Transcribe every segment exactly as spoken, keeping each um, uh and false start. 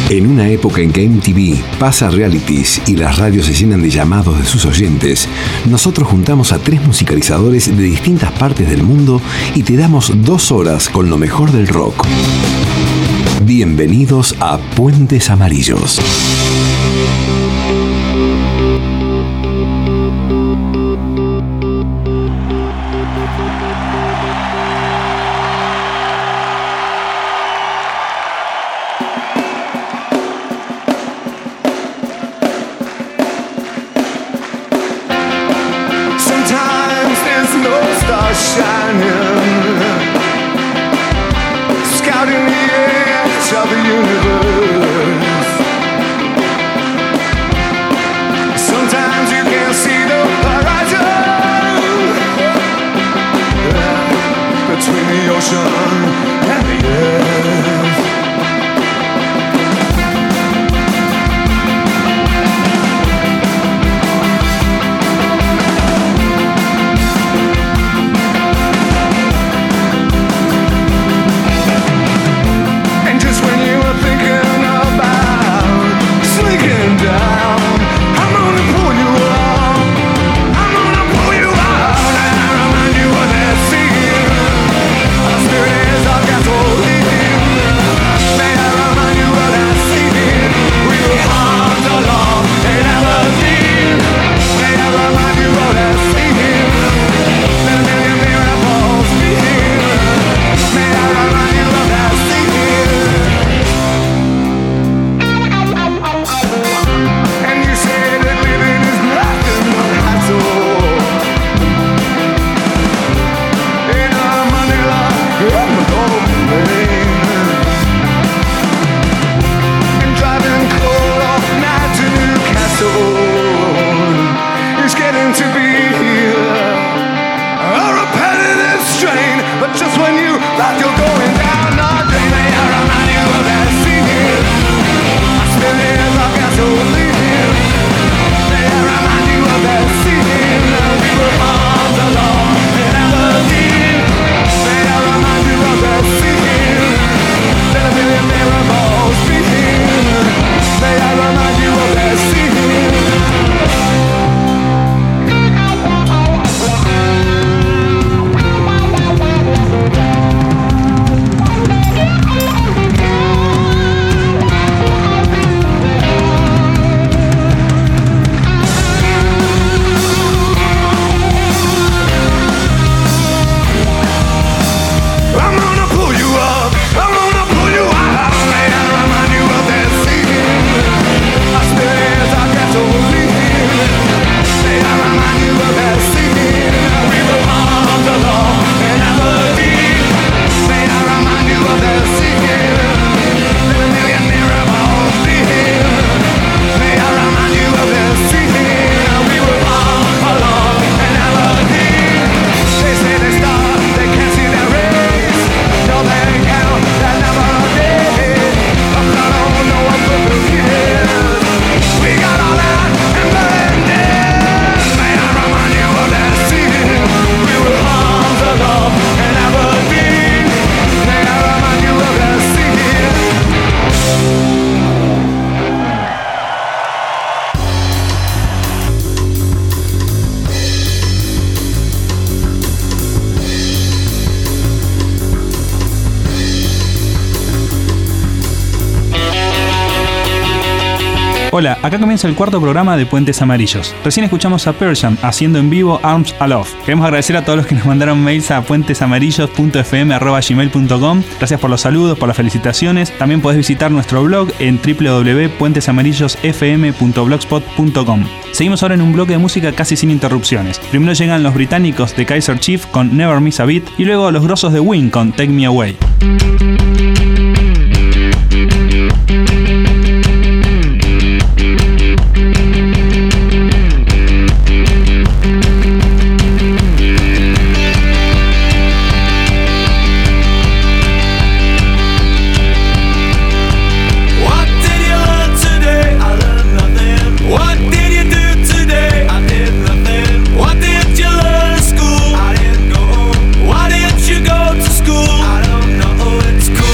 En una época en que M T V pasa realities y las radios se llenan de llamados de sus oyentes, nosotros juntamos a tres musicalizadores de distintas partes del mundo y te damos dos horas con lo mejor del rock. Bienvenidos a Puentes Amarillos. Hola, acá comienza el cuarto programa de Puentes Amarillos. Recién escuchamos a Pearl Jam haciendo en vivo Arms Aloft. Queremos agradecer a todos los que nos mandaron mails a puentesamarillos punto f m arroba gmail punto com. Gracias por los saludos, por las felicitaciones. También podés visitar nuestro blog en w w w punto puentes amarillos f m punto blogspot punto com. Seguimos ahora en un bloque de música casi sin interrupciones. Primero llegan los británicos de Kaiser Chief con Never Miss a Beat y luego los grosos de Wing con Take Me Away. School. I don't know, it's cool.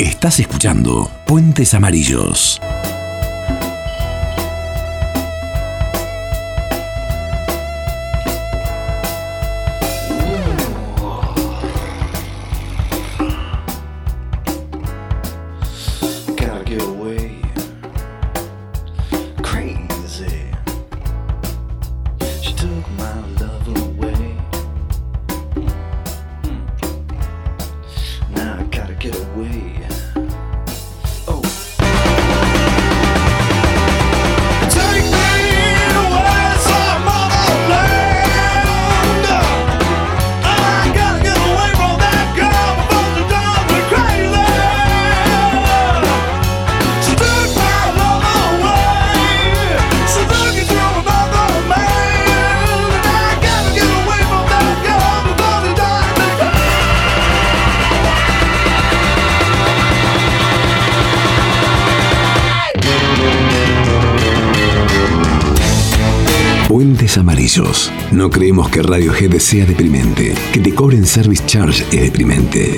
Estás escuchando Puentes Amarillos. Puentes Amarillos. No creemos que Radiohead sea deprimente. Que te cobren service charge es deprimente.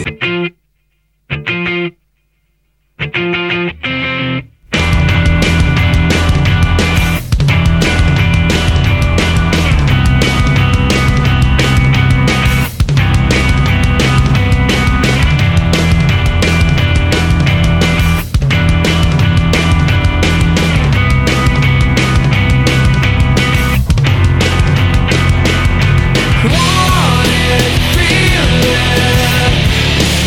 Wanted, feeling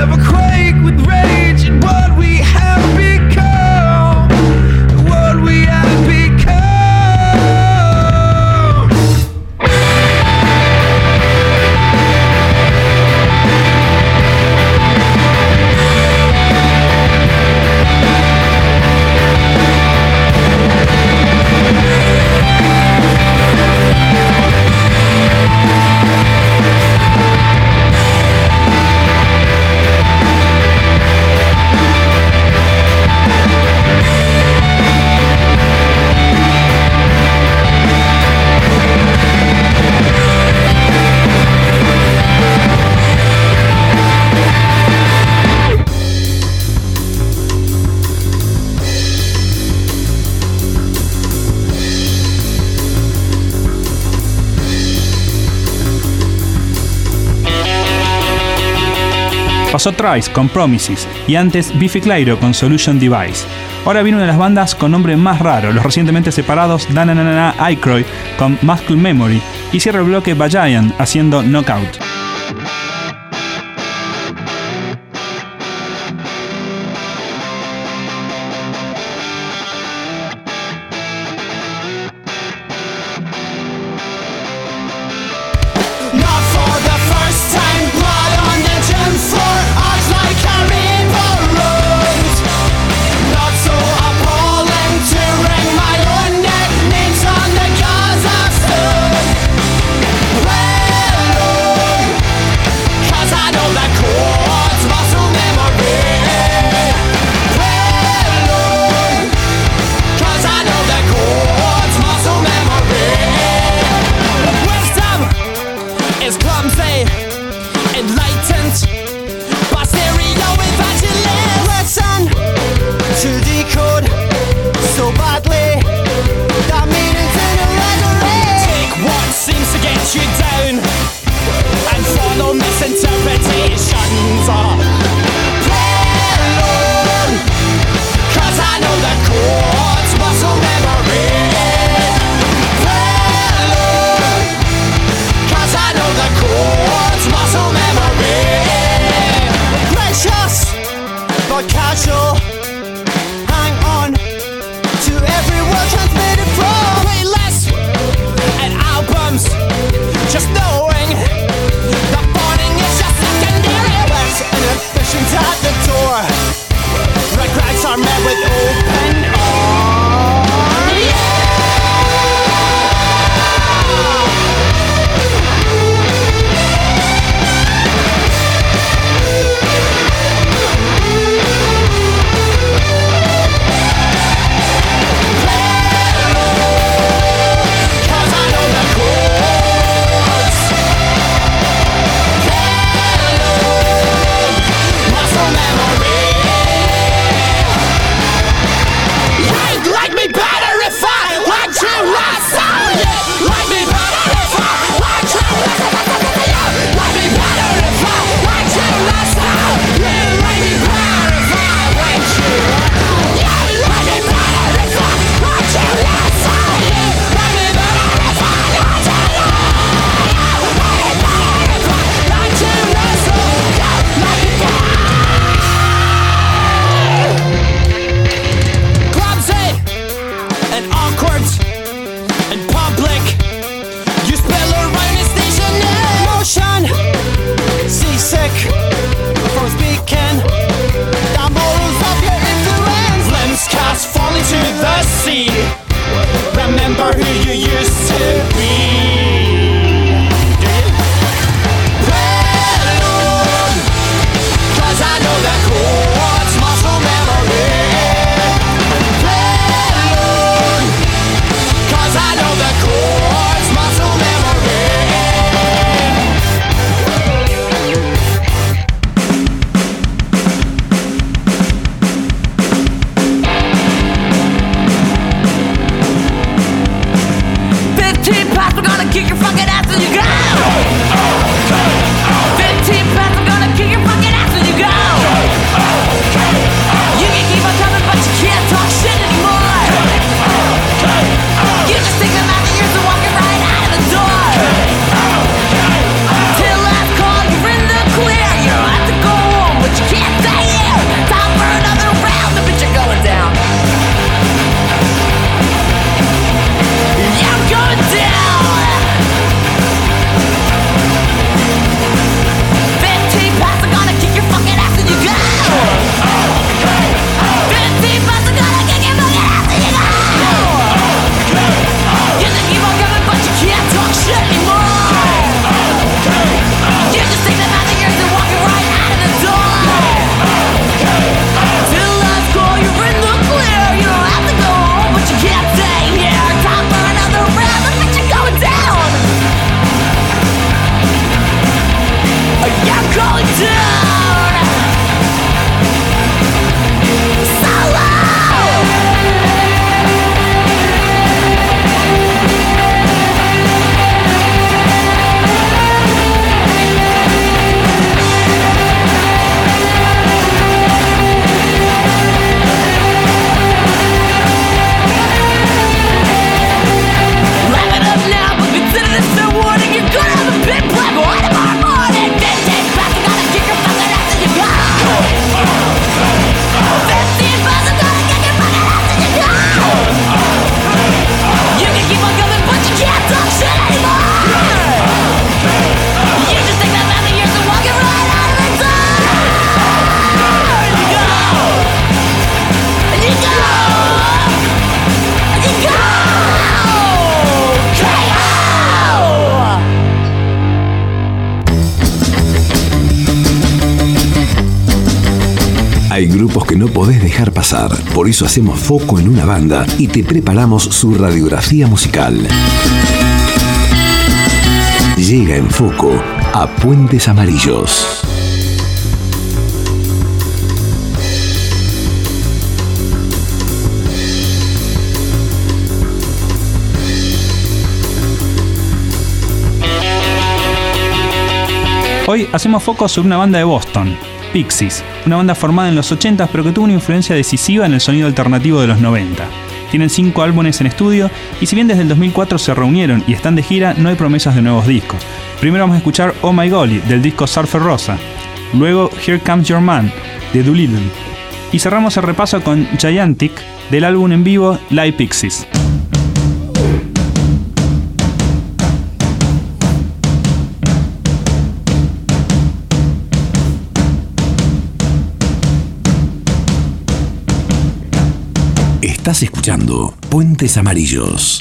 ever quake with rage at what we have become, what we have become. Pasó Thrice con Promises y antes Biffy Clyro con Solution Device. Ahora viene una de las bandas con nombre más raro, los recientemente separados Dananana Aykroyd con Muscle Memory, y cierra el bloque Bajayan haciendo Knockout. Well, Hay grupos que no podés dejar pasar, por eso hacemos foco en una banda y te preparamos su radiografía musical. Llega en Foco a Puentes Amarillos. Hoy hacemos foco sobre una banda de Boston, Pixies, una banda formada en los ochenta pero que tuvo una influencia decisiva en el sonido alternativo de los noventa. Tienen cinco álbumes en estudio y si bien desde el dos mil cuatro se reunieron y están de gira, no hay promesas de nuevos discos. Primero vamos a escuchar Oh My Golly del disco Surfer Rosa, luego Here Comes Your Man de Doolittle y cerramos el repaso con Gigantic del álbum en vivo Live Pixies. Estás escuchando Puentes Amarillos.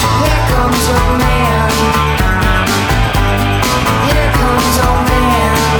Here comes old man.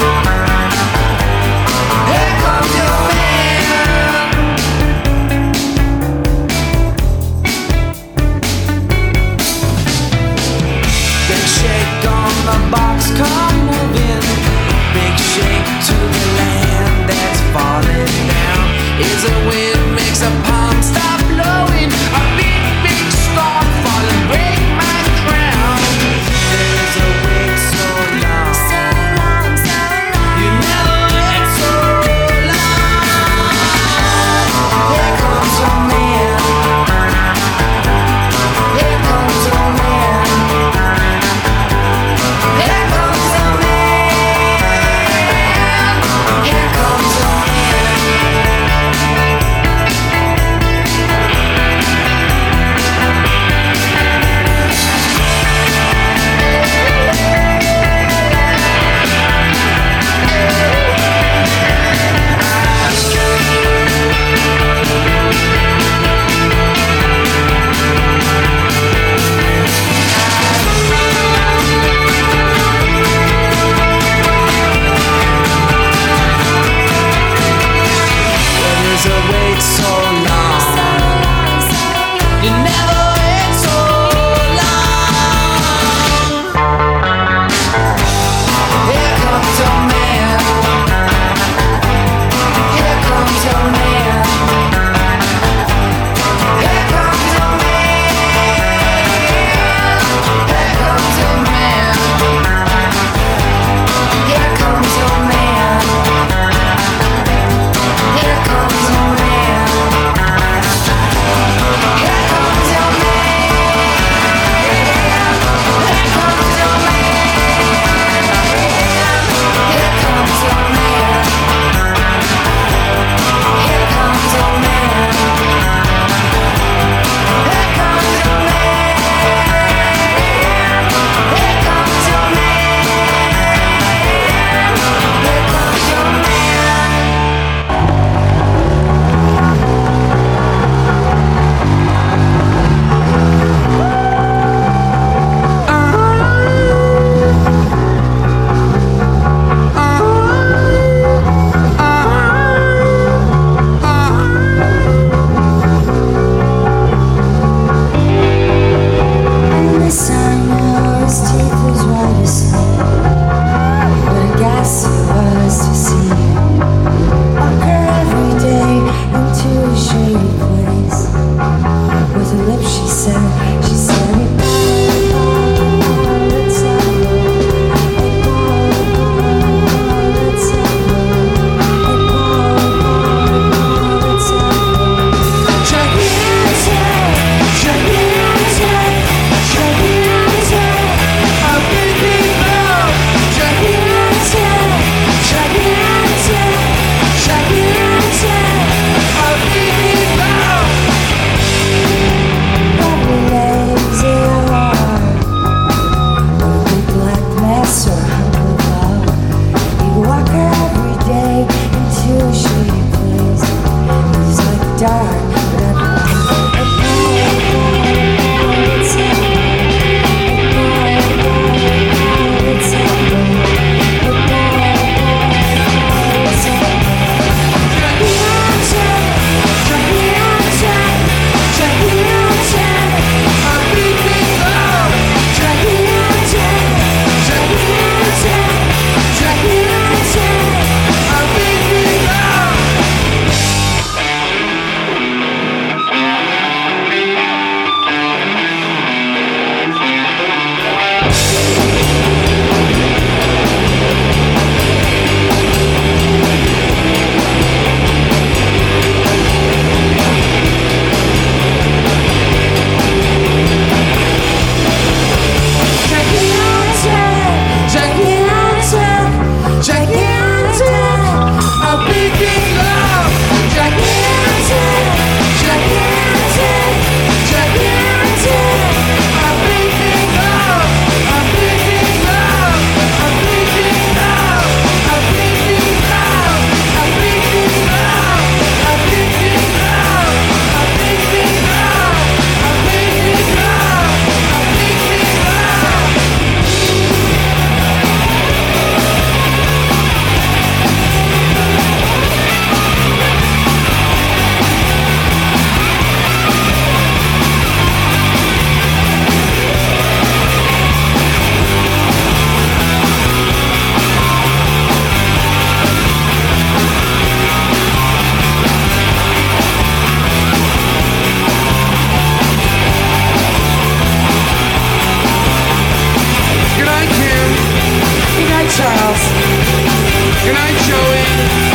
Charles. Good night, Joey.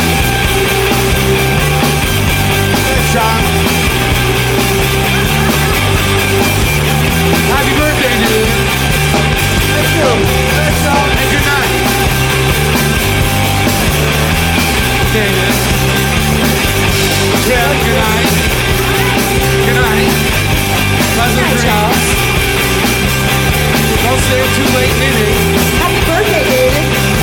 Hey, John. Happy birthday, dude. Thank you. Thanks, John. And good night. Okay, dude. Yeah, good night. Good night. Pleasant dreams. Charles. Don't stay up too late knitting. Happy birthday, David.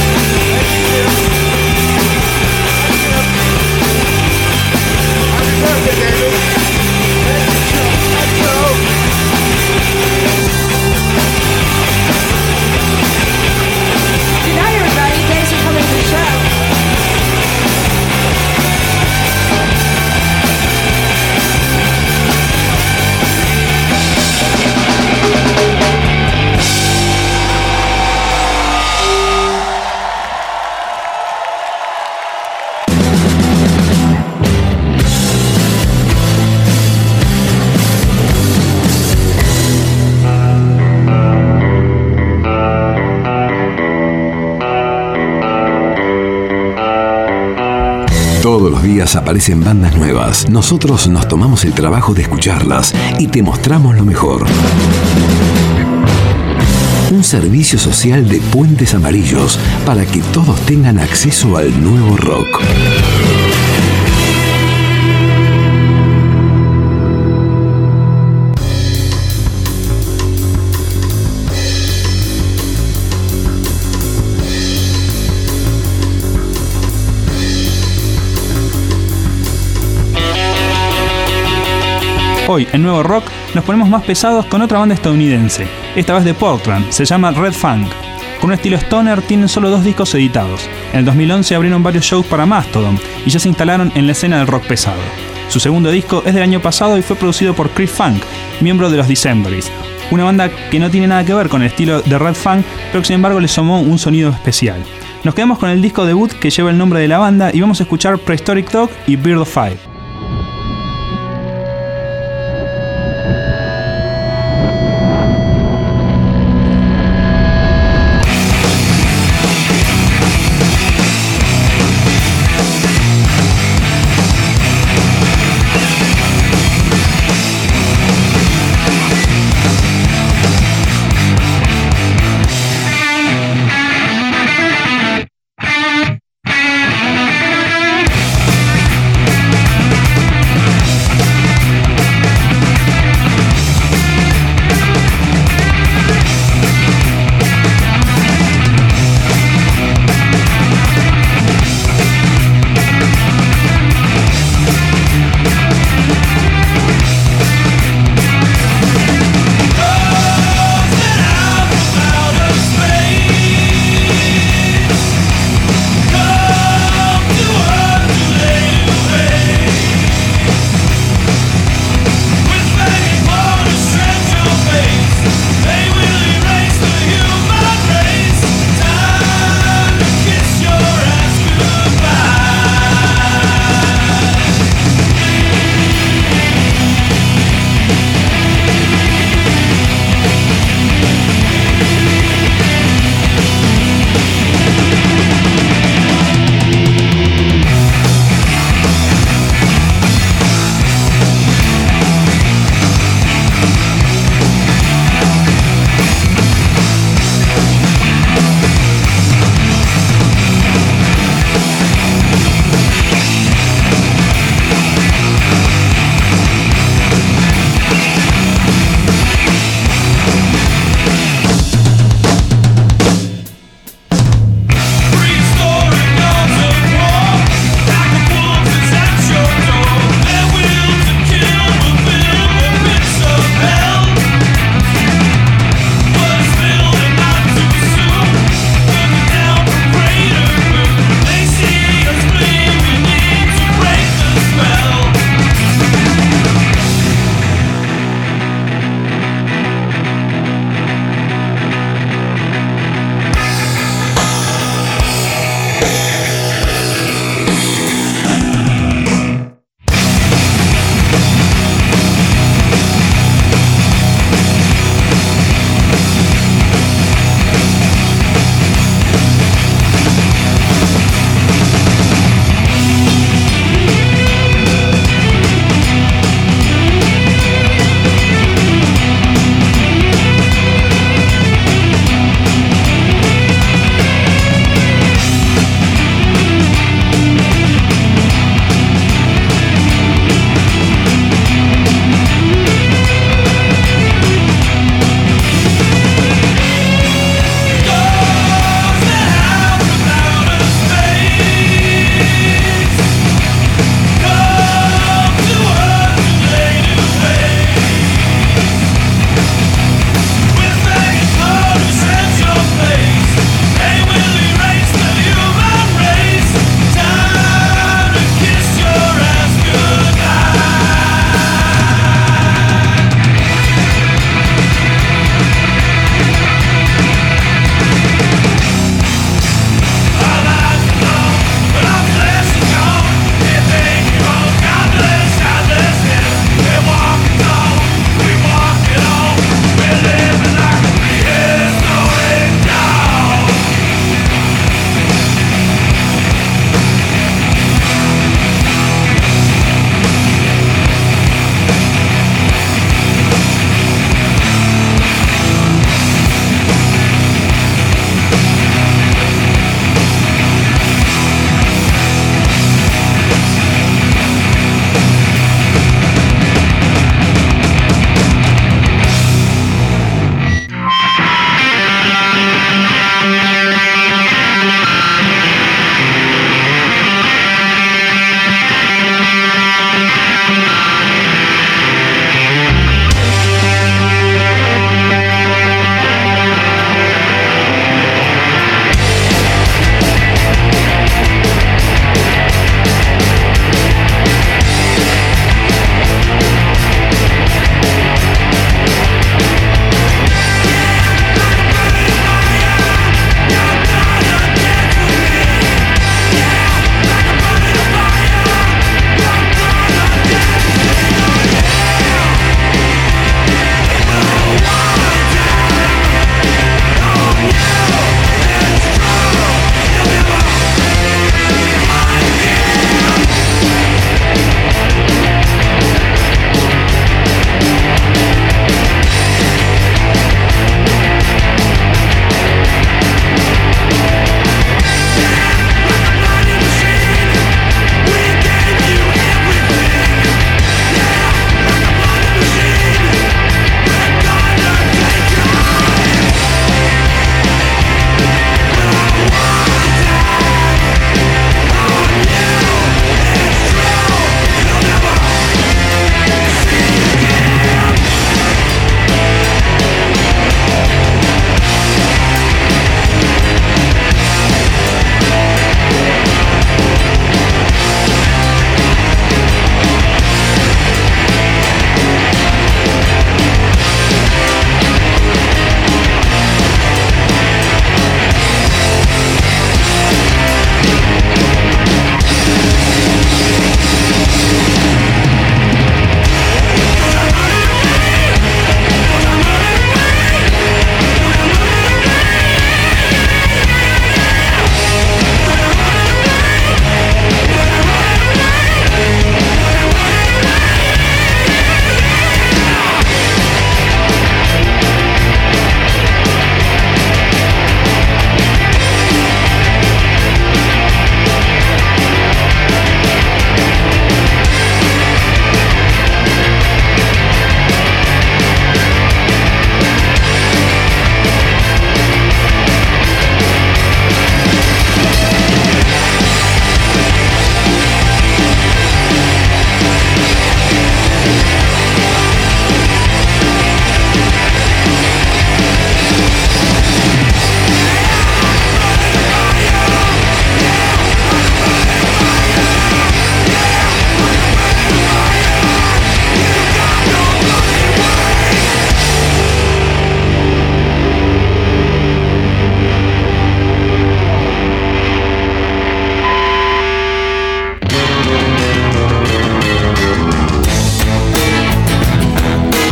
Happy birthday, David. Let's go. Let's go. Good night, everybody. Thanks for coming to the show. Todos los días aparecen bandas nuevas. Nosotros nos tomamos el trabajo de escucharlas y te mostramos lo mejor. Un servicio social de Puentes Amarillos para que todos tengan acceso al nuevo rock. Hoy, en Nuevo Rock, nos ponemos más pesados con otra banda estadounidense, esta vez de Portland, se llama Red Fang. Con un estilo stoner, tienen solo dos discos editados. En el dos mil once abrieron varios shows para Mastodon y ya se instalaron en la escena del rock pesado. Su segundo disco es del año pasado y fue producido por Chris Funk, miembro de los Decemberists, una banda que no tiene nada que ver con el estilo de Red Fang, pero que sin embargo le sumó un sonido especial. Nos quedamos con el disco debut que lleva el nombre de la banda y vamos a escuchar Prehistoric Dog y Bird of Five. Thank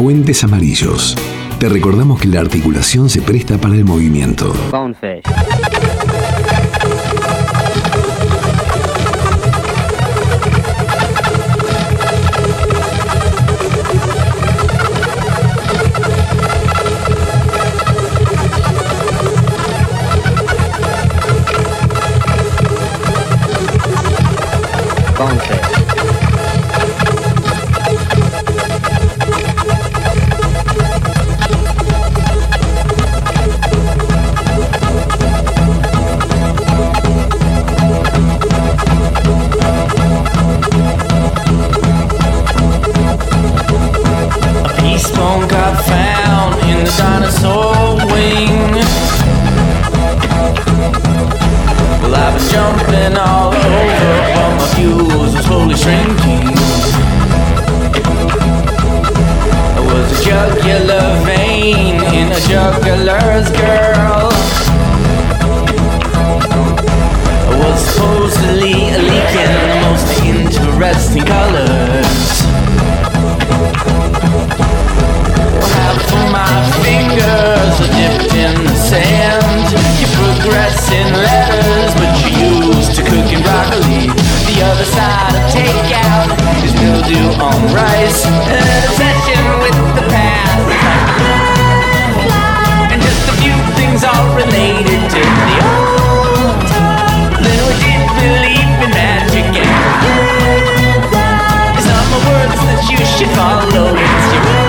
Puentes Amarillos. Te recordamos que la articulación se presta para el movimiento. Bonefish. Bonefish. Bone got found in the dinosaur wing. Well, I've been jumping all over, but my fuse was slowly shrinking. It was a jugular vein in a jugular's girl. I was supposedly leaking the most interesting colors. For my fingers are dipped in the sand. You progress in letters, but you used to cooking broccoli. The other side of takeout is mildew on rice. An obsession with the past, and just a few things all related to the old time. Then we did believe in magic, and it's not my words that you should follow. It's your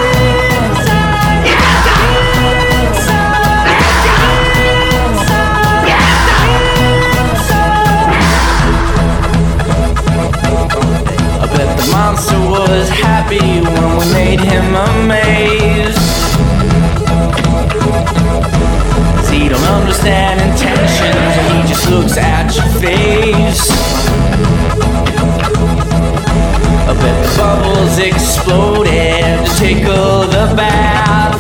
monster was happy when we made him a maze. See, he don't understand intentions, and he just looks at your face. I bet the bubbles exploded to tickle the bath,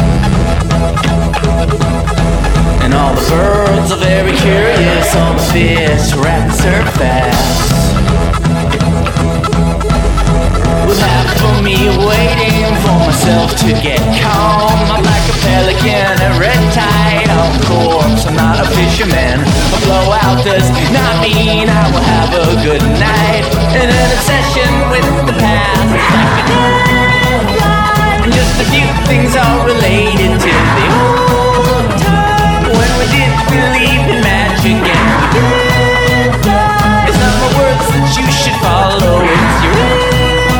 and all the birds are very curious, all the fish rats are fast. Half of me waiting for myself to get calm. I'm like a pelican, a red tide on corpse. I'm not a fisherman. A blowout does not mean I will have a good night. And an obsession with the past is like a lifeline. Just a few things are related to the old time when we did believe in magic and we did fly. It's not my words that you should follow. It's your own.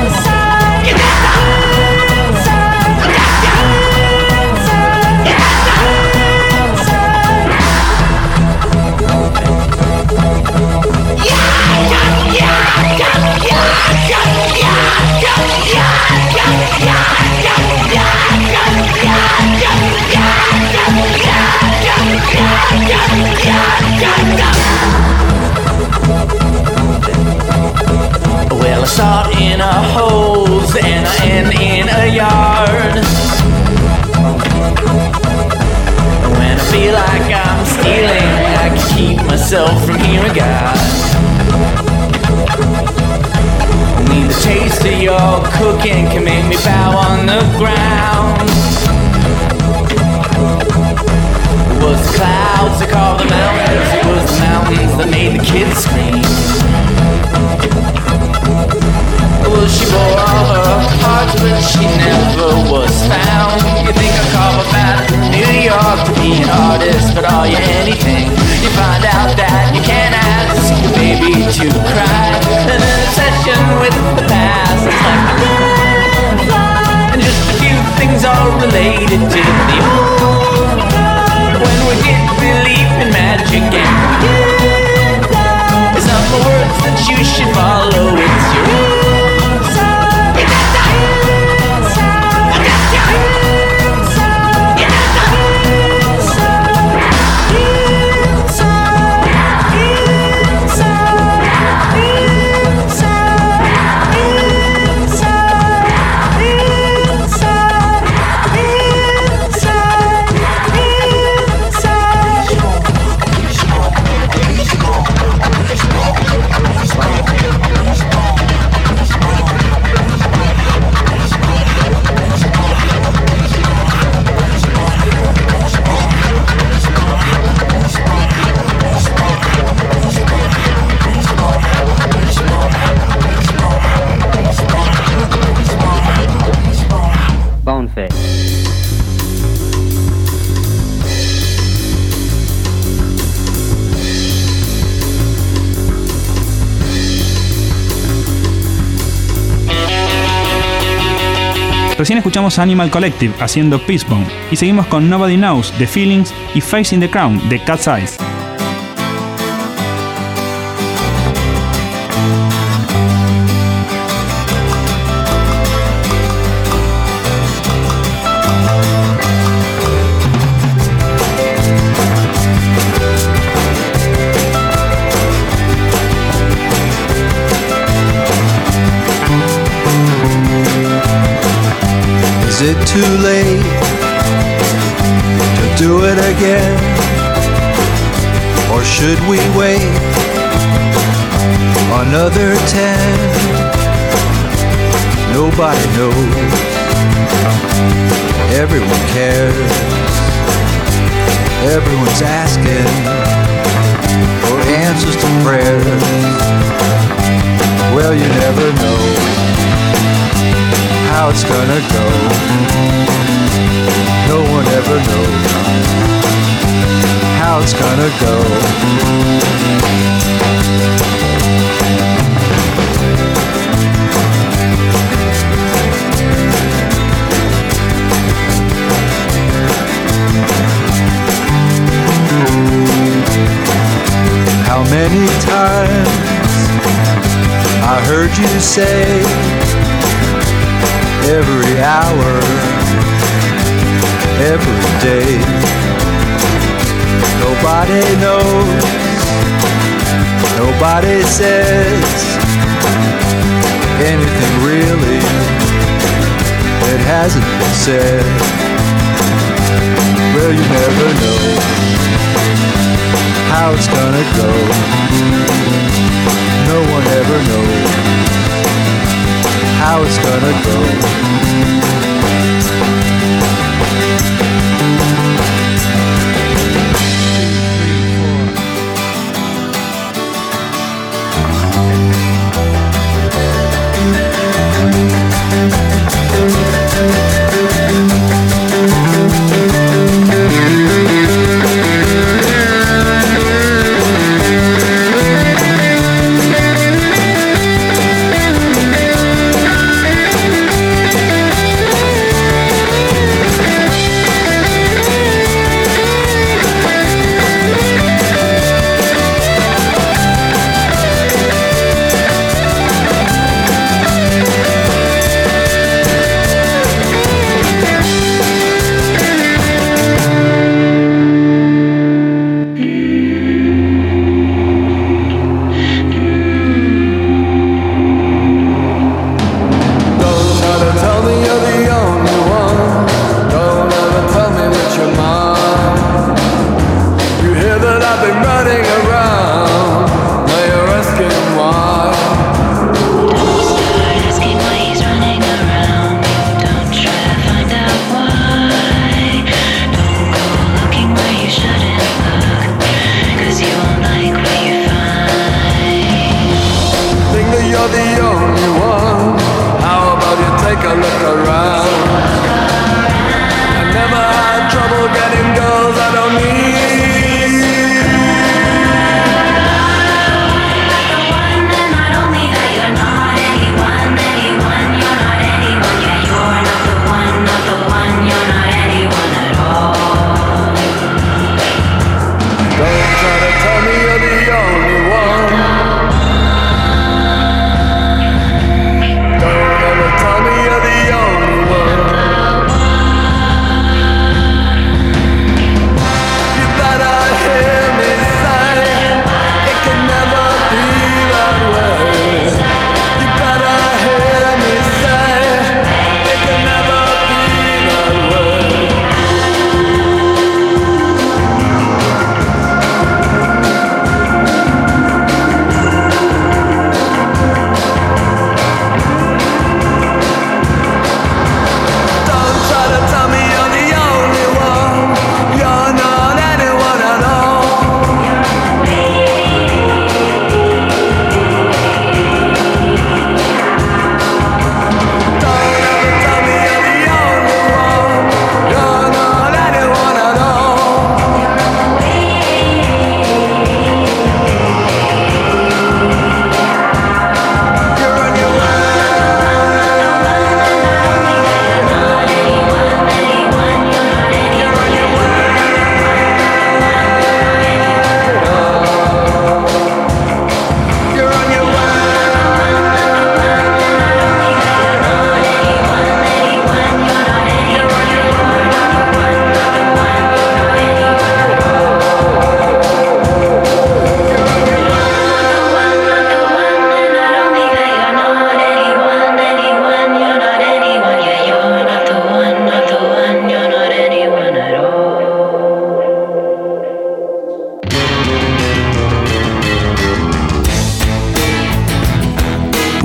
Well, I start in a hose and I end in a yard. When I feel like I'm stealing, I can keep myself from hearing God. Only the taste of your cooking can make me bow on the ground. It was the clouds that carved the mountains. It was the mountains that made the kids scream. Well, she bore all her parts, but she never was found. You think I carve a bat in New York to be an artist, but are you anything? You find out that you can't ask your baby to cry. And an obsession with the past is like a lifeline. And just a few things are related to the old time when we did believe in magic and we did fly. It's not the words that you should follow, it's your own. Inside, inside, inside. Recién escuchamos a Animal Collective haciendo Peacebone y seguimos con Nobody Knows de Feelings y Facing the Crown de Cat's Eyes. Is it too late to do it again? Or should we wait another ten? Nobody knows. Everyone cares. Everyone's asking for answers to prayers. Well, you never know how it's gonna go. No one ever knows how it's gonna go. How many times I heard you say, every hour, every day. Nobody knows, nobody says anything really that hasn't been said. Well, you never know how it's gonna go. No one ever knows how it's gonna go.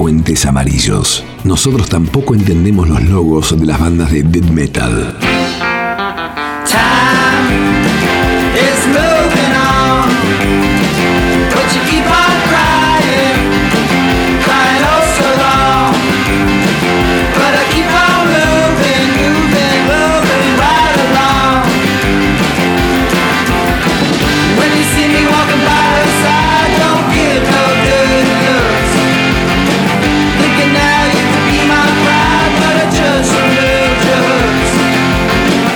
Puentes Amarillos. Nosotros tampoco entendemos los logos de las bandas de death metal. Time is moving on, but you keep on crying, crying oh so long. But I keep on moving, moving, moving right along. When you see me walking by the side, don't give no good looks. Thinking now you could be my bride, but I just removed your hooks.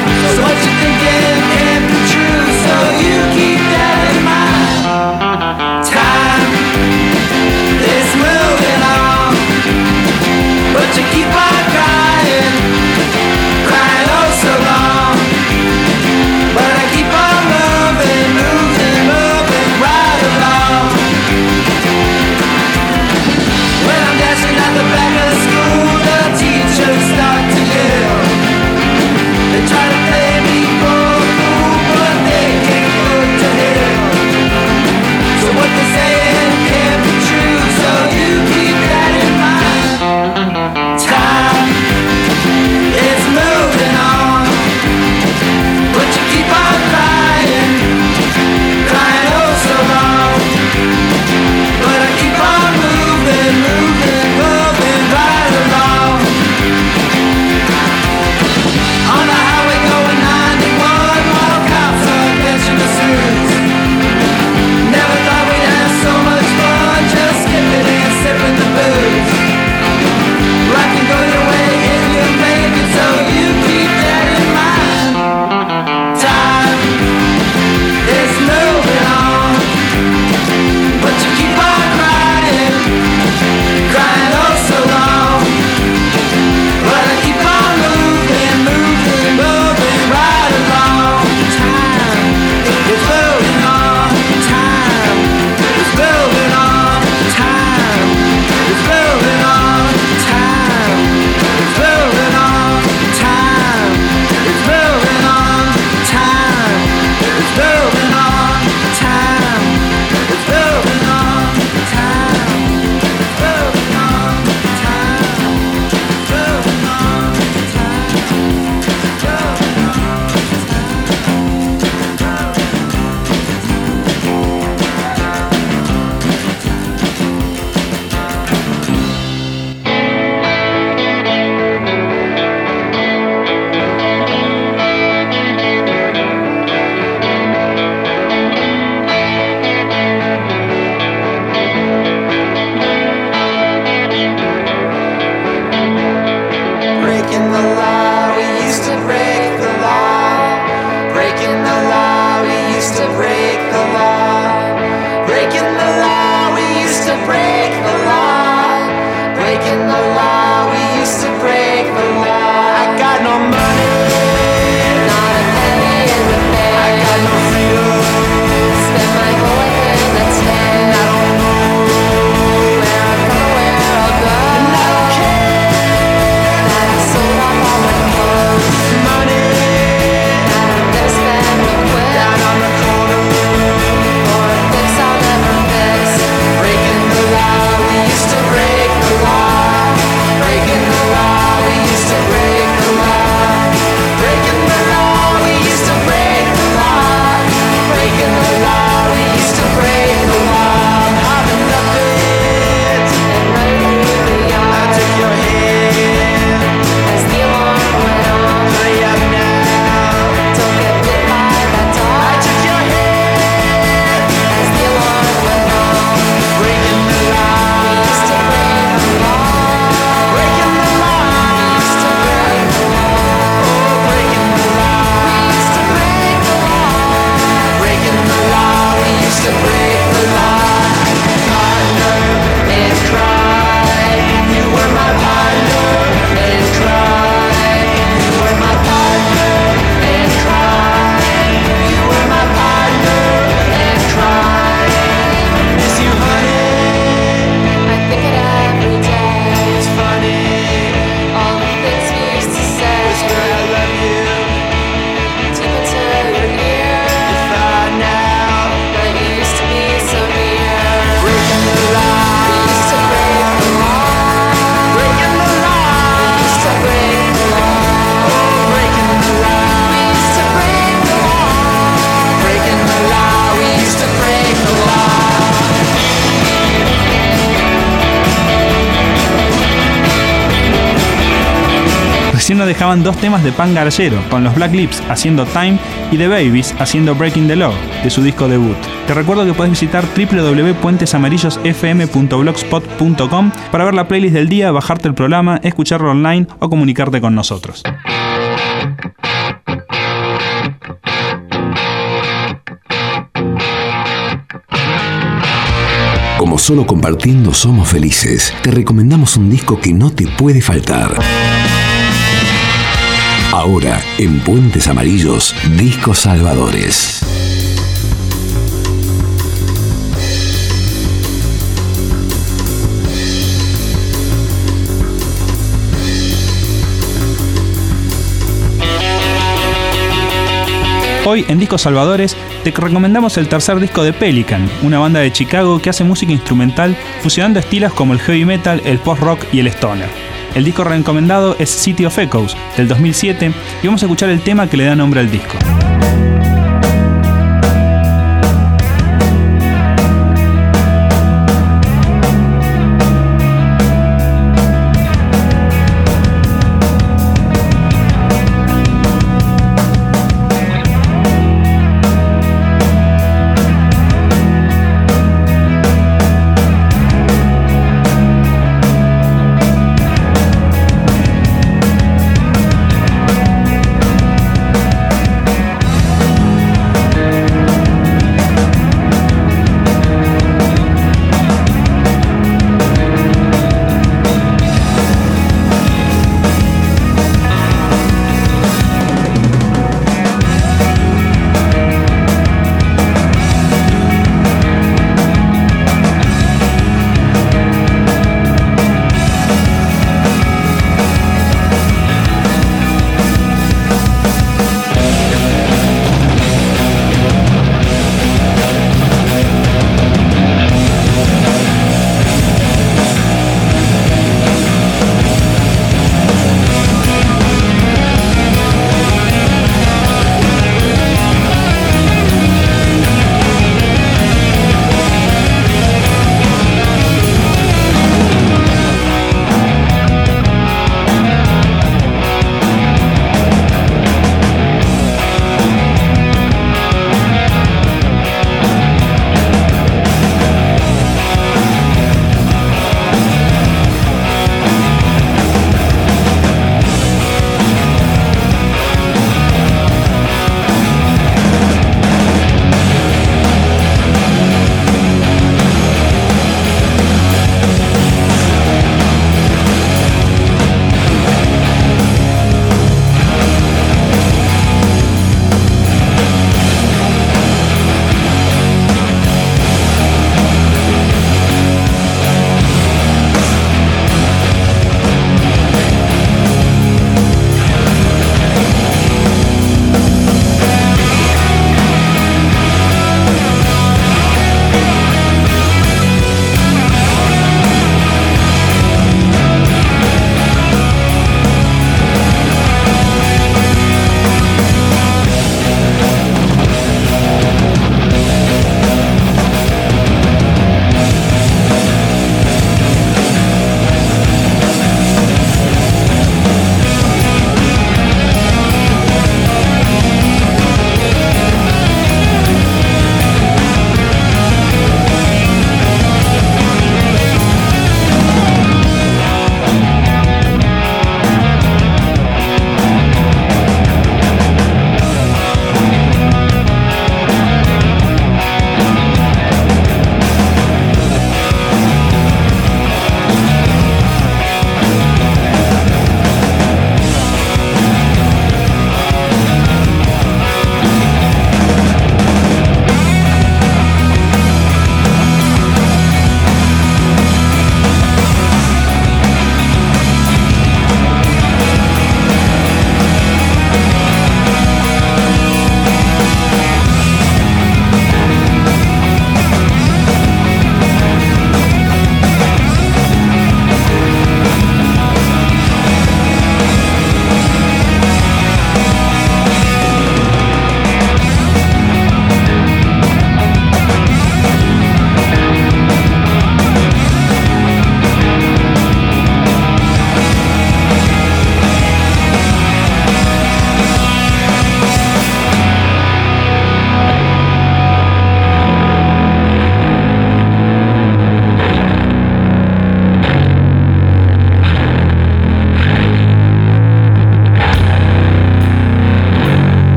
Recién nos dejaban dos temas de punk garallero, con los Black Lips haciendo Time y The Babies haciendo Breaking the Law, de su disco debut. Te recuerdo que puedes visitar w w w punto puentes amarillos f m punto blogspot punto com para ver la playlist del día, bajarte el programa, escucharlo online o comunicarte con nosotros. Como solo compartiendo somos felices, te recomendamos un disco que no te puede faltar. Ahora, en Puentes Amarillos, Discos Salvadores. Hoy en Discos Salvadores te recomendamos el tercer disco de Pelican, una banda de Chicago que hace música instrumental fusionando estilos como el heavy metal, el post-rock y el stoner. El disco recomendado es City of Echoes, del dos mil siete, y vamos a escuchar el tema que le da nombre al disco.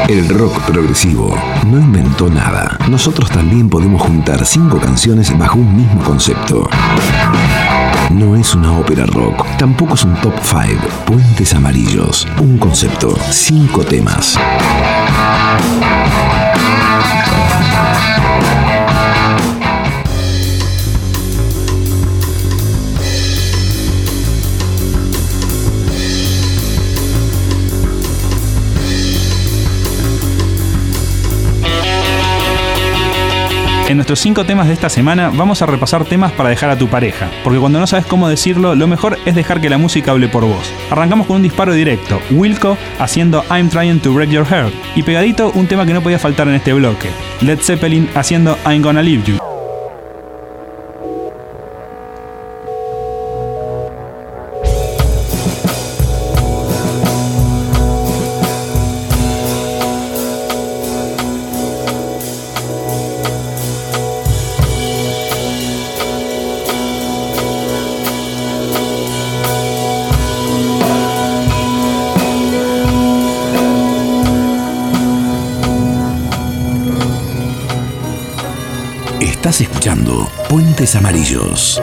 El rock progresivo no inventó nada. Nosotros también podemos juntar cinco canciones bajo un mismo concepto. No es una ópera rock, tampoco es un top cinco. Puentes Amarillos, un concepto, cinco temas. En nuestros cinco temas de esta semana vamos a repasar temas para dejar a tu pareja, porque cuando no sabes cómo decirlo, lo mejor es dejar que la música hable por vos. Arrancamos con un disparo directo, Wilco haciendo I'm Trying to Break Your Heart, y pegadito un tema que no podía faltar en este bloque, Led Zeppelin haciendo I'm Gonna Leave You. Estás escuchando Puentes Amarillos.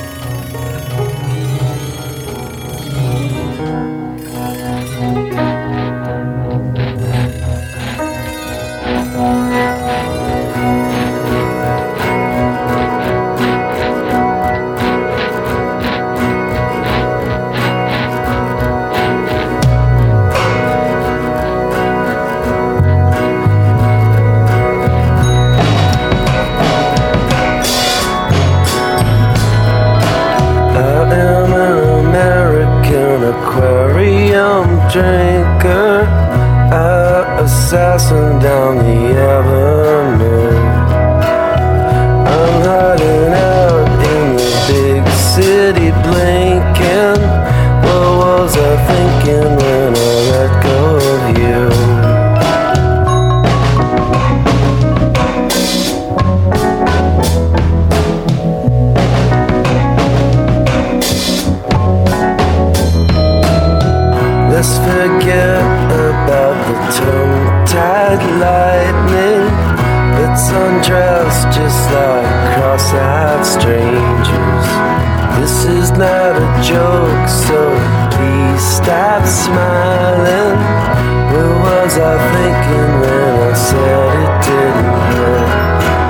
Drinker, a assassin down the avenue. I'm hiding out in the big city blinking. What was I thinking when I let go of you? Let's forget about the tongue-tied lightning. Let's undress just like cross-eyed strangers. This is not a joke, so please stop smiling. What was I thinking when I said it didn't hurt?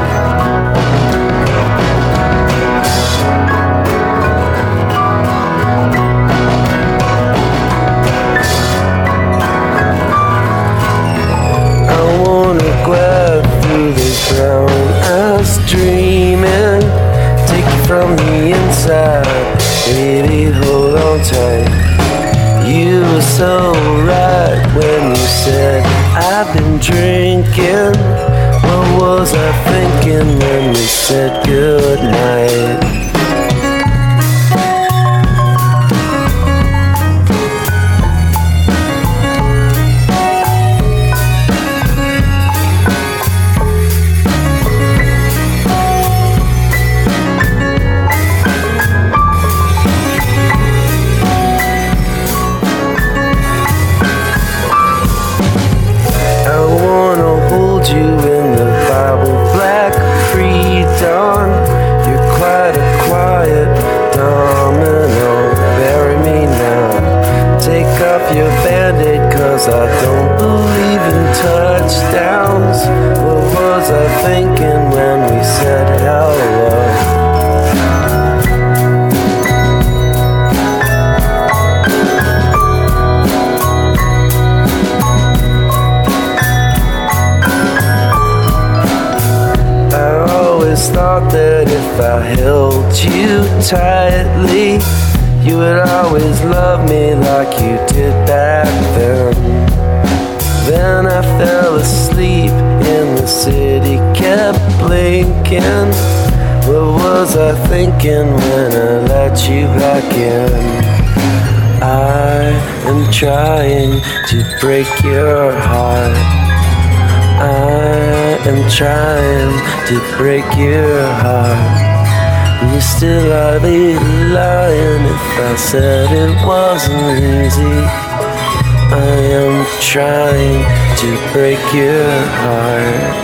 Brown eyes dreaming, take you from the inside, baby, hold on tight. You were so right when you said I've been drinking. What was I thinking when we said goodnight? I don't believe in touchdowns. What was I thinking when we said hello? I always thought that if I held you tightly, you would always love me like you did back then. Then I fell asleep and the city kept blinking. What was I thinking when I let you back in? I am trying to break your heart. I am trying to break your heart. You still I'd be lying if I said it wasn't easy. I am trying to break your heart.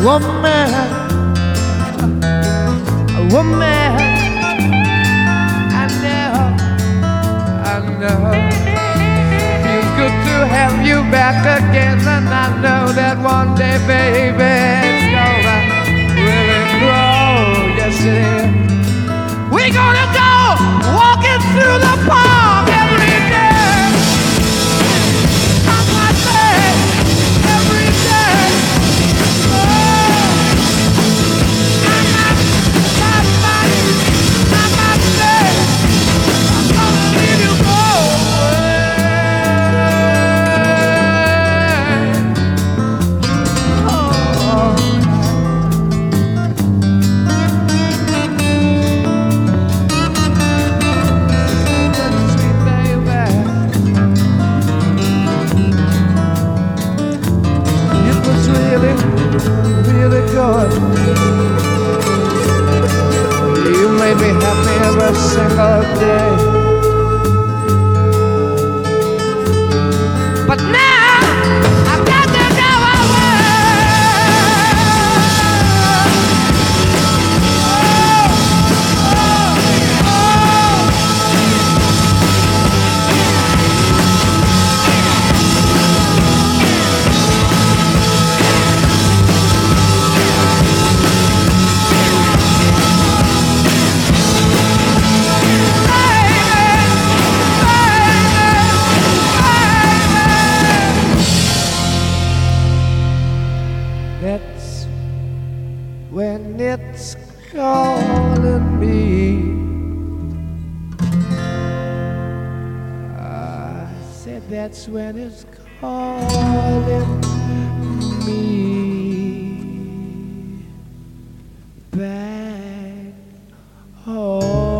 woman, a woman. I know, I know. Feels good to have you back again, and I know that one day, baby, it's gonna really grow. Yes, it is. We're gonna go walking through the park every day. I might say every day. You made me happy every single day. But now I've got to go away. Oh, oh, when it's calling me, I said that's when it's calling me back home.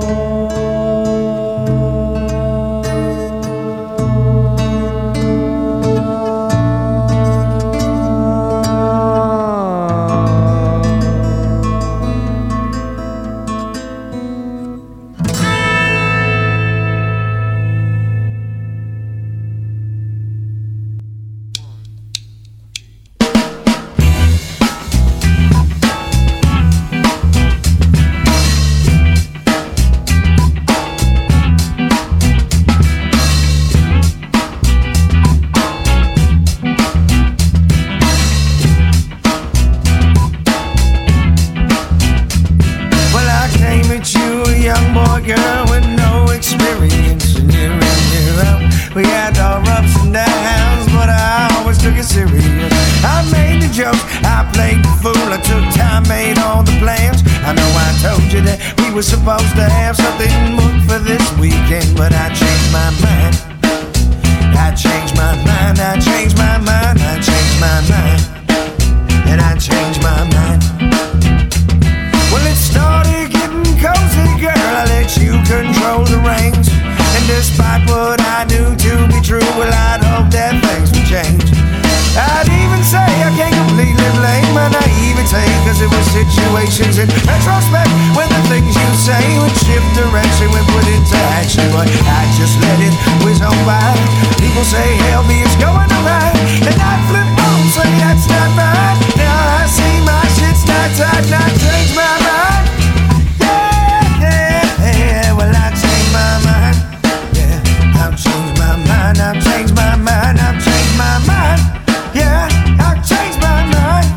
Was supposed to have something booked for this weekend, but I changed my mind. I changed my mind. I changed my mind. I changed my mind. And I changed my mind. Well, it started getting cozy, girl. I let you control the reins. And despite what I knew to be true, well, I'd hope that things would change. I'd even say I can't completely blame my naivete, cause it was situations in retrospect when the things you say would shift direction when put into action. But I just let it whiz on by. People say hell be it's going alright, and I flip on, say that's not right. Now I see my shit's not tight, and I change my mind. Yeah, yeah, yeah, well I changed my mind. Yeah, I've changed my mind, I've changed my mind, I've changed my mind. Yeah, I've changed my mind.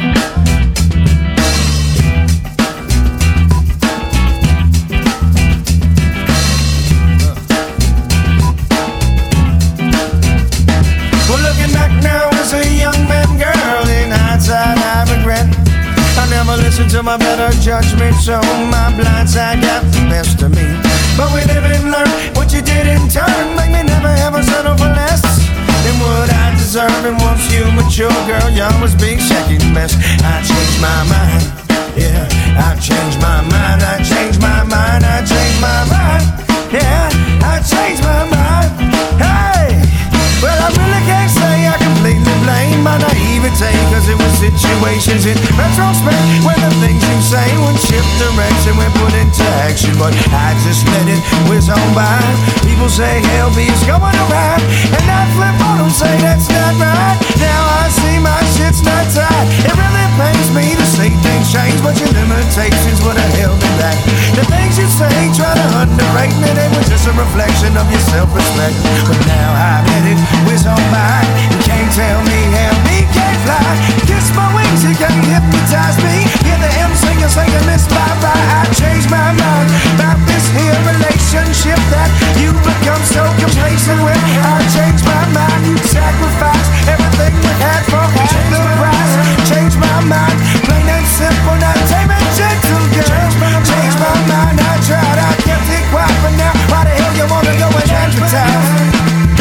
Well, looking back now as a young man, girl, in hindsight I regret I never listened to my better judgment, so my blind side got the best of me. But we live and learn. What you did in turn make me never ever settle for less than what I deserve. And once you mature, girl, you always be second best. I changed my mind, yeah. I changed my mind, I changed my mind, I changed my mind, yeah. I changed my mind, hey. Well, I really can't say I completely blame my naivete, cause it was situations in retrospect when the things you say would shift direction when put into action. reflection, but I just let it whiz on by. People say L B is going around, and I flip on them, say that's not right. Now I see my shit's not tight. It really pains me to see things change, but your limitations would have held me back. The things you say, try to underrate me, they were just a reflection of your self-respect. But now I let it whiz on by. You can't tell me how me can't fly. Kiss my wings, you can't hypnotize me. Hear the M singer singing Miss Bye-Bye. I changed my mind about this here relationship that you become so complacent with. I changed my mind, you sacrificed everything we had for half the price. Change my mind, plain and simple, not tame and gentle, girl. Change my mind, I tried, I kept it quiet, but now why the hell you wanna go and advertise?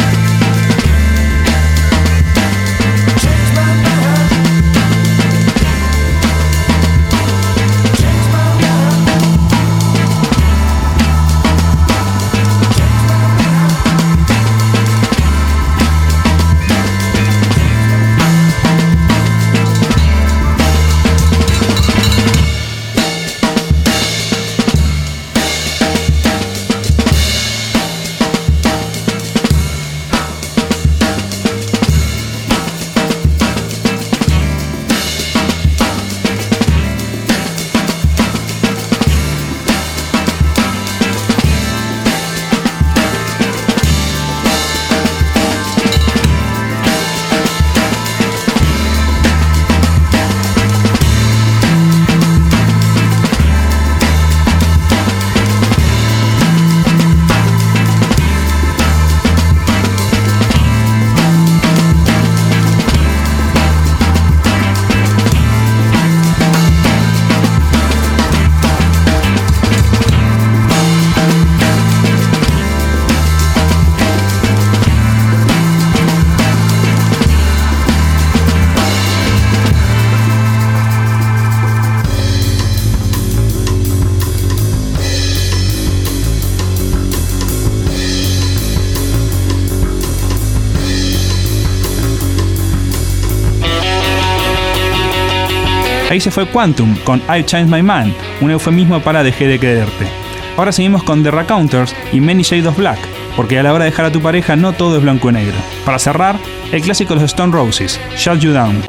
Ahí se fue Quantum con I Changed My Mind, un eufemismo para Dejé de quererte. Ahora seguimos con The Raconteurs y Many Shades of Black, porque a la hora de dejar a tu pareja no todo es blanco y negro. Para cerrar, el clásico de los Stone Roses, Shut You Down.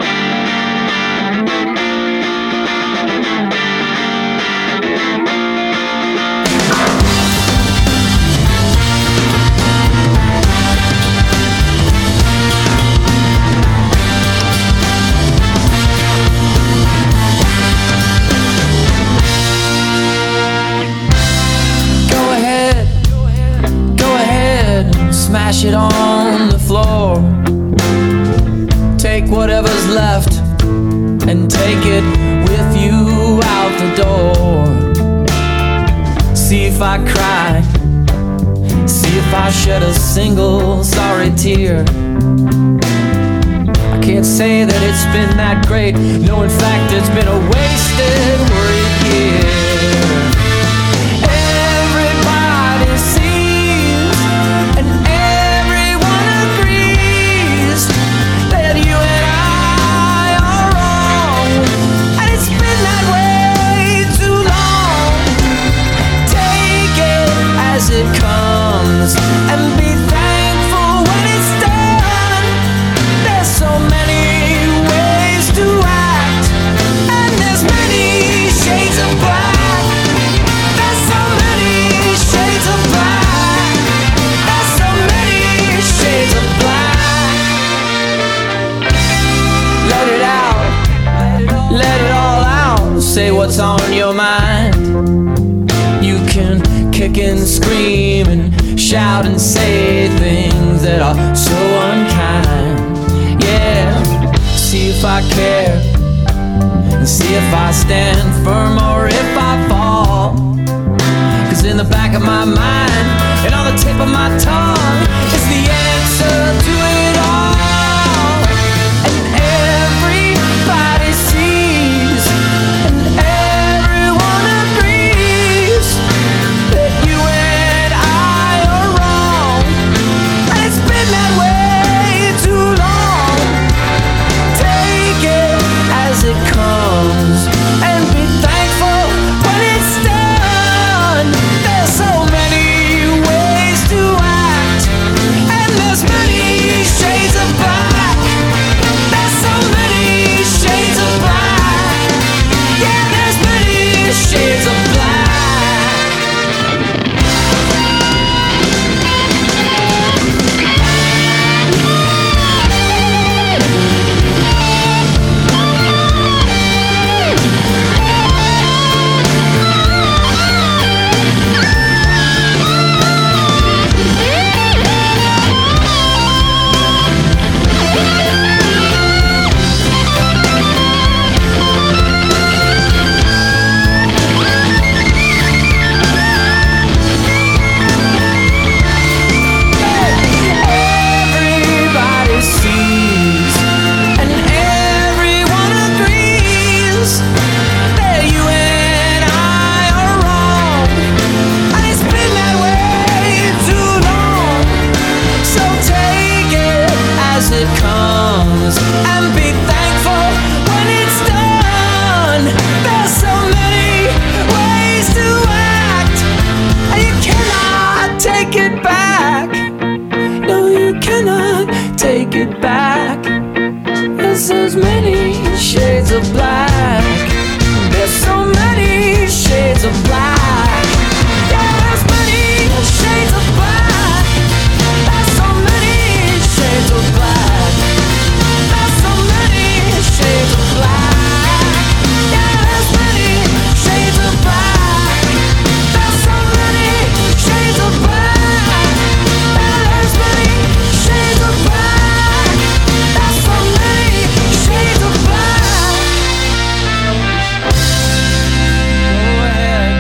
Smash it on the floor. Take whatever's left and take it with you out the door. See if I cry, see if I shed a single sorry tear. I can't say that it's been that great. No, in fact, it's been a wasted, worried year. It comes and be thankful when it's done. There's so many ways to act, and there's many shades of black. There's so many shades of black. There's so many shades of black. Let it out, let it all out. Say what's on your mind. You can kick and scream and shout and say things that are so unkind. Yeah, see if I care and see if I stand firm or if I fall. Cause in the back of my mind and on the tip of my tongue is the answer to it all. And everybody sees and everyone agrees that you and I are wrong. And it's been that way too long. Take it as it comes and be thankful when it's done. you back. There's as many shades of black. There's so many shades of black. There's many shades of black. There's so many shades of black. There's so many shades of black. There's many shades of black. There's so many shades of black. There's many shades of black. There's so many shades of black. Go ahead.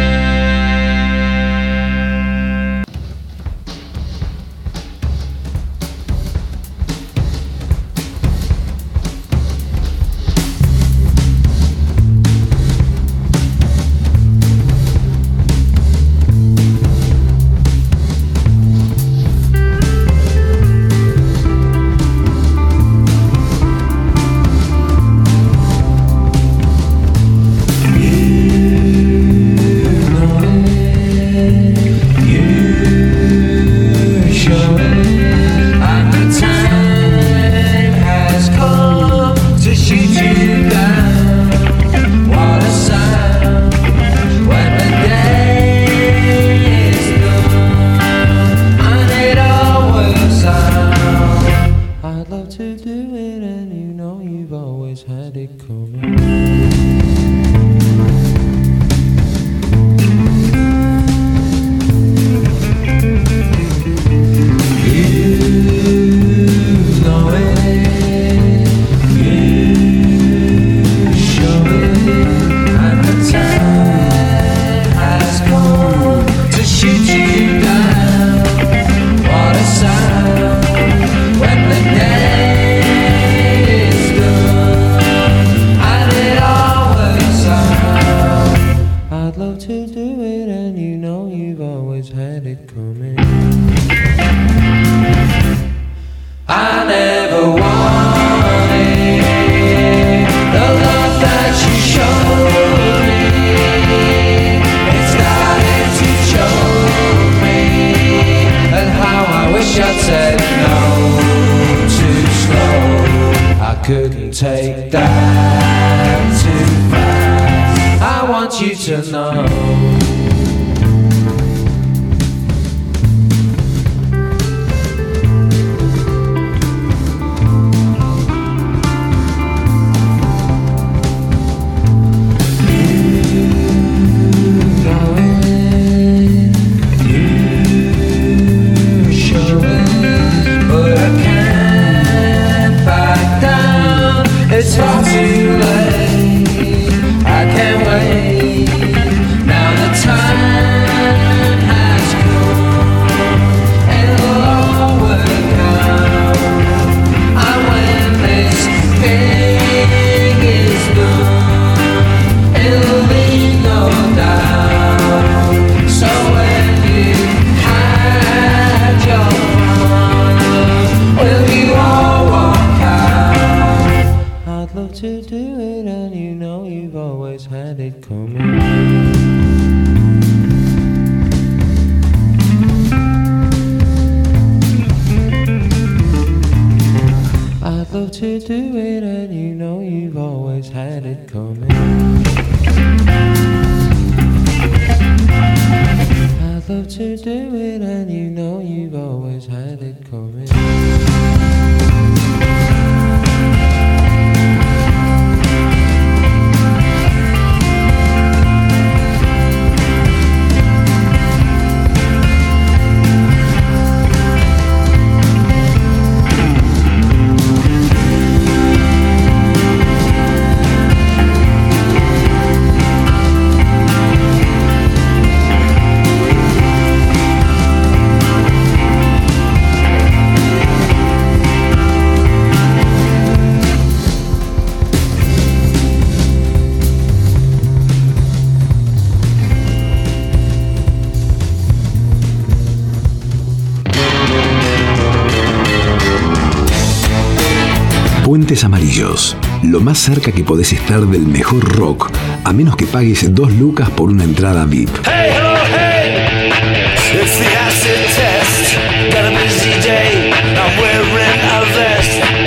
Puentes Amarillos, lo más cerca que podés estar del mejor rock, a menos que pagues dos lucas por una entrada V I P. Hey, ho, hey! It's the acid test. Got a busy day. I'm wearing a vest.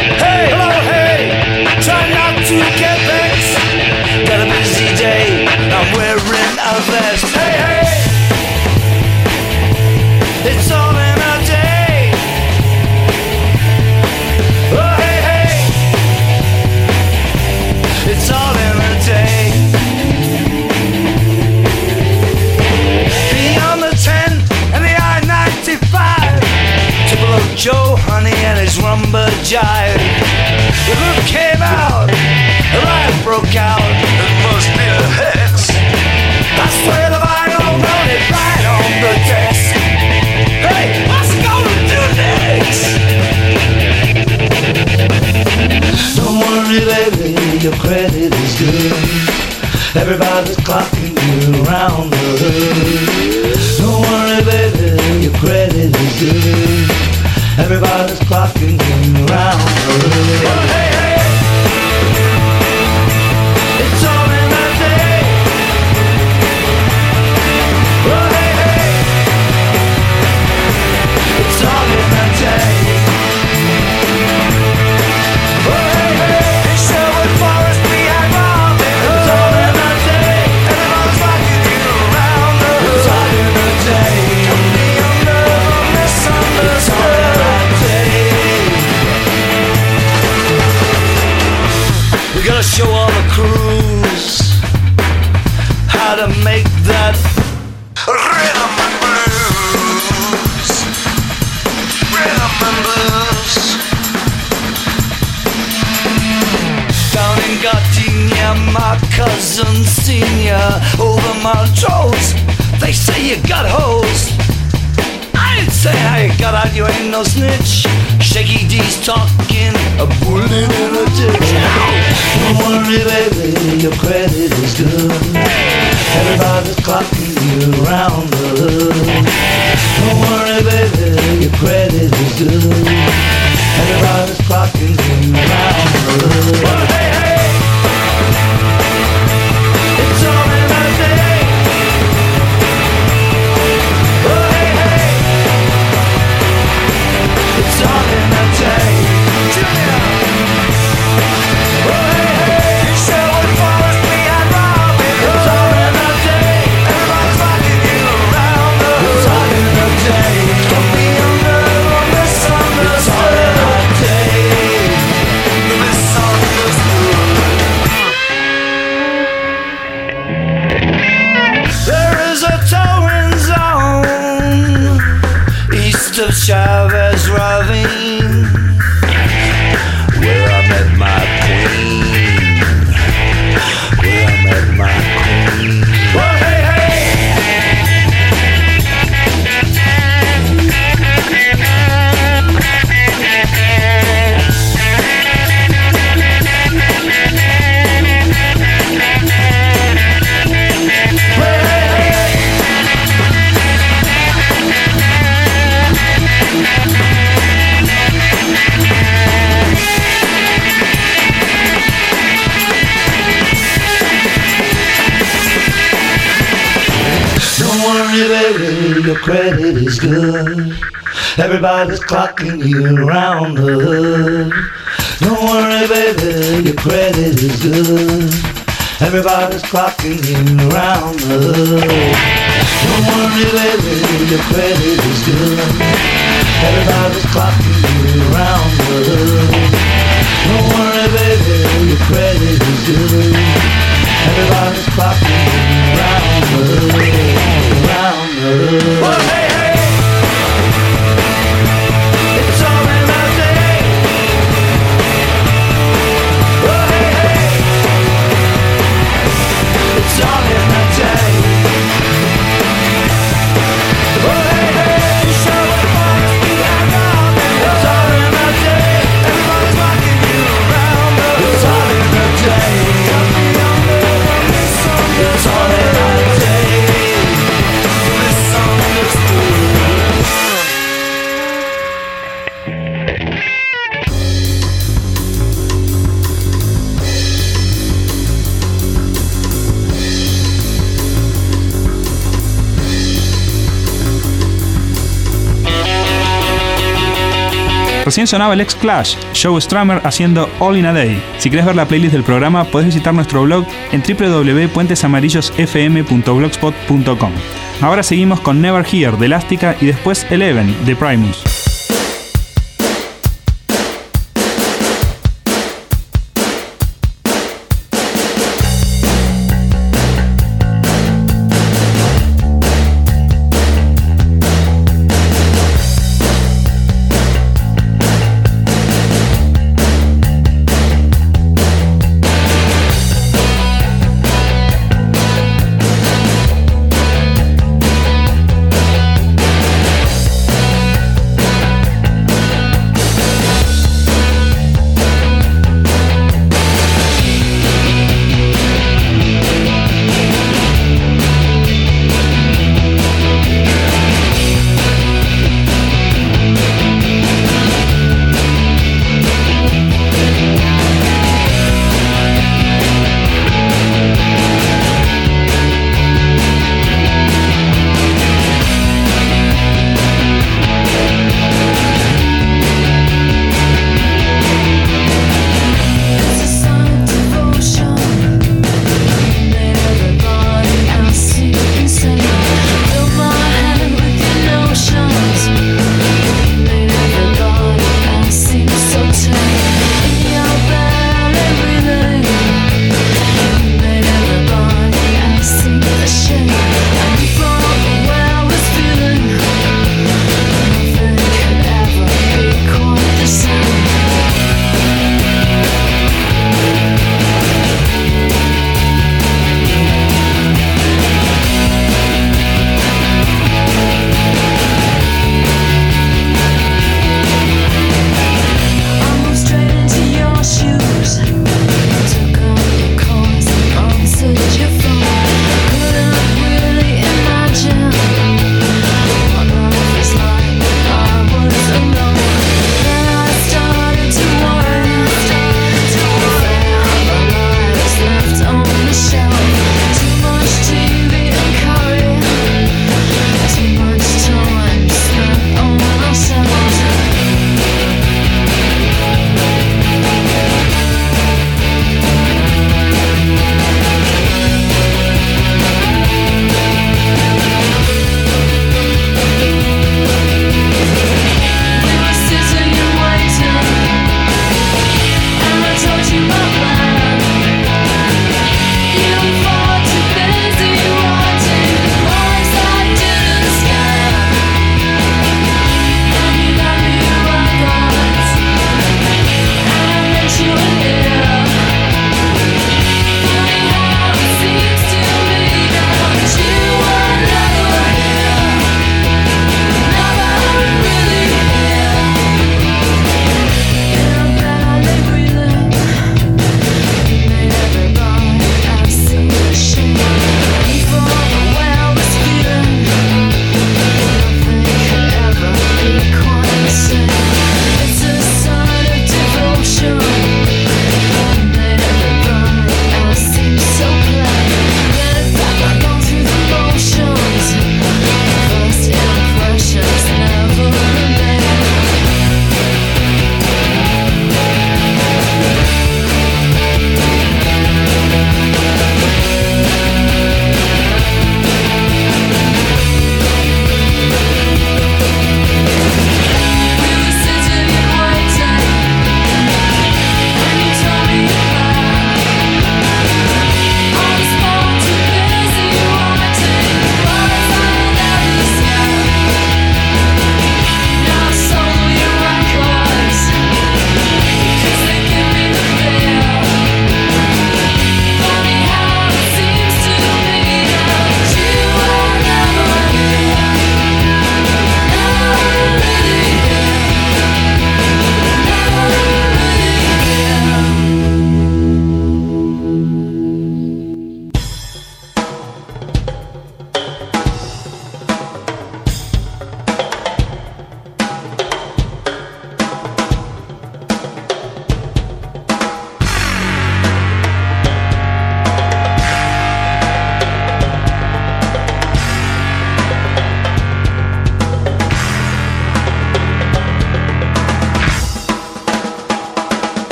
legs rumba jive. The look came out, the riot broke out. It must be a hex. I swear the vinyl wrote it right on the desk. Hey, what's it gonna do next? Don't worry, baby, your credit is good. Everybody's clocking you around the hood. Don't worry, baby, your credit is good. Everybody's clocking you around the hood. Oh, hey, hey. It's all in my day. Oh, hey, hey. It's all in my day. Oh, hey, hey. In Sherwood Forest we had Robin Hood. It's all in my day. Everybody's rocking you around the hood. It's all in my day. Don't be under or misunderstood. It's all in my day. We gotta show all the crews how to make that rhythm and blues. Rhythm and blues. Down in Gardenia, my cousin senior over my toes. They say you got hoes. I didn't say how you got out, you ain't no snitch. Shaky D's talking, a bullet in a ditch. Don't worry, baby, your credit is good. Everybody's clocking you around the hood. Don't worry, baby, your credit is good. Everybody's clocking you around the hood. Oh, hey, hey. It's all in my day. Oh, hey, hey. It's all in my day. Junior. Oh, hey, hey. In Sherwood Forest we had Robin Hood. It's all in my day. Everybody's rocking you around the hood. It's all in my day. Don't be under or misunderstood. It's all in my day. Misunderstood. There is a towing zone east of Chavez Ravine, where I met my queen. Where I met my queen. Oh, hey, hey. Don't worry, baby, your credit is good. Everybody's clocking you around the hood. Don't worry, baby, your credit is good. Everybody's clocking you around the hood. Don't worry, baby, your credit is good. Everybody's clocking you around the hood. Don't worry, baby, your credit is good. Everybody's clocking you around the hood. Around the hood. Oh, hey, hey. It's all in my day. Oh, hey, hey. It's all in my day. Oh, hey, hey. Sherwood Forest we had Robin Hood. It's all in my day. Everybody's rocking you around the hood. It's all in my day. It's all in my day. Recién sonaba el ex Clash, Joe Strummer haciendo All in a Day. Si querés ver la playlist del programa, podés visitar nuestro blog en w w w punto puentes amarillos f m punto blogspot punto com. Ahora seguimos con Never Here de Elástica y después Eleven de Primus.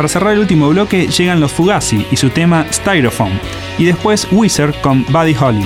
Para cerrar el último bloque llegan los Fugazi y su tema Styrofoam, y después Weezer con Buddy Holly.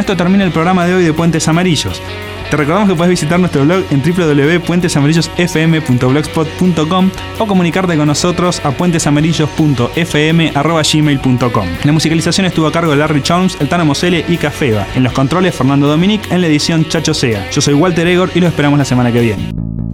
esto termina el programa de hoy de Puentes Amarillos. Te recordamos que puedes visitar nuestro blog en w w w punto puentes amarillos f m punto blogspot punto com o comunicarte con nosotros a puentesamarillos punto f m arroba gmail punto com. La musicalización estuvo a cargo de Larry Jones, El Tano Mosele y Cafeba. En los controles, Fernando Dominic. En la edición, Chacho Sea. Yo soy Walter Egor y lo esperamos la semana que viene.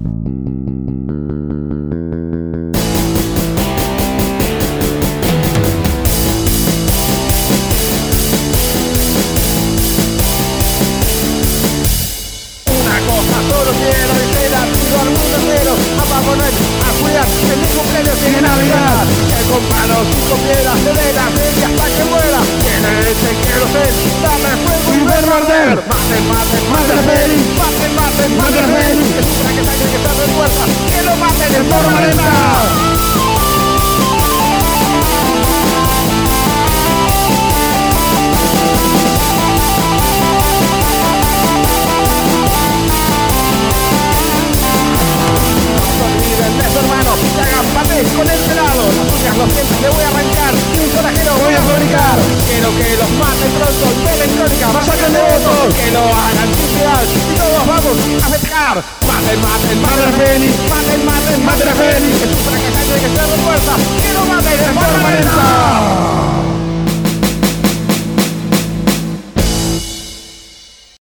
Con el pelado, las uñas, los dientes le voy a arrancar. Un forajero voy a fabricar. Quiero que los maten pronto, que electrónica, masacren de votos. Que lo hagan suciedad y todos vamos a festejar. Maten, maten, maten a Félix. Maten, maten, maten a Félix. Es un fracasario que se refuerza. Que lo maten de forma lenta.